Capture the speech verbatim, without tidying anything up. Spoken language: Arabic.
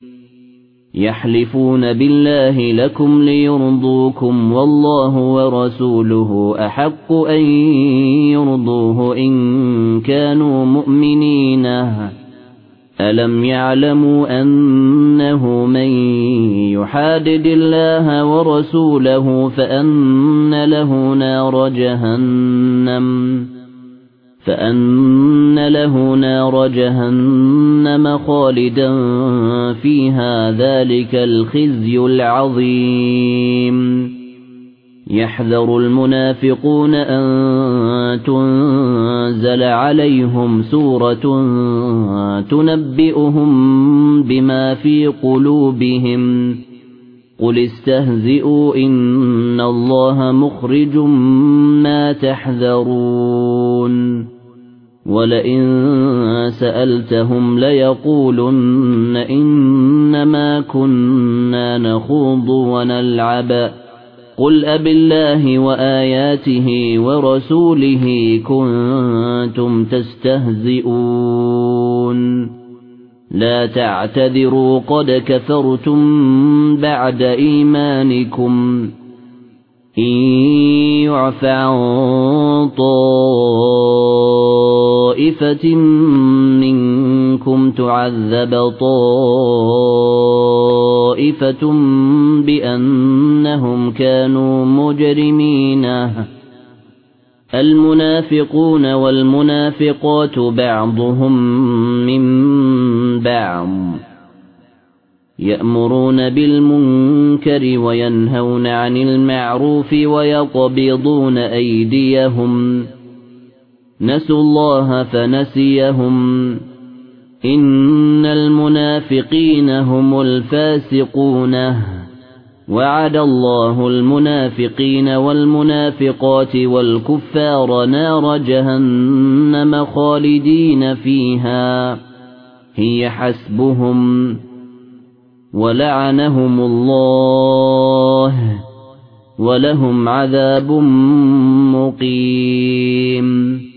يحلفون بالله لكم ليرضوكم والله ورسوله أحق أن يرضوه إن كانوا مؤمنين ألم يعلموا أنه من يحادد الله ورسوله فأن له نار جهنم فأن له نار جهنم خالدا فيها ذلك الخزي العظيم يحذر المنافقون أن تنزل عليهم سورة تنبئهم بما في قلوبهم قل استهزئوا إن الله مخرج ما تحذرون ولئن سألتهم ليقولن إنما كنا نخوض ونلعب قل أبالله وآياته ورسوله كنتم تستهزئون لا تعتذروا قد كفرتم بعد إيمانكم إن يعف عن طائفة منكم تعذب طائفة بأنهم كانوا مجرمين المنافقون والمنافقات بعضهم من بعض يأمرون بالمنكر وينهون عن المعروف ويقبضون أيديهم نسوا الله فنسيهم إن المنافقين هم الفاسقون وعد الله المنافقين والمنافقات والكفار نار جهنم خالدين فيها هي حسبهم ولعنهم الله ولهم عذاب مقيم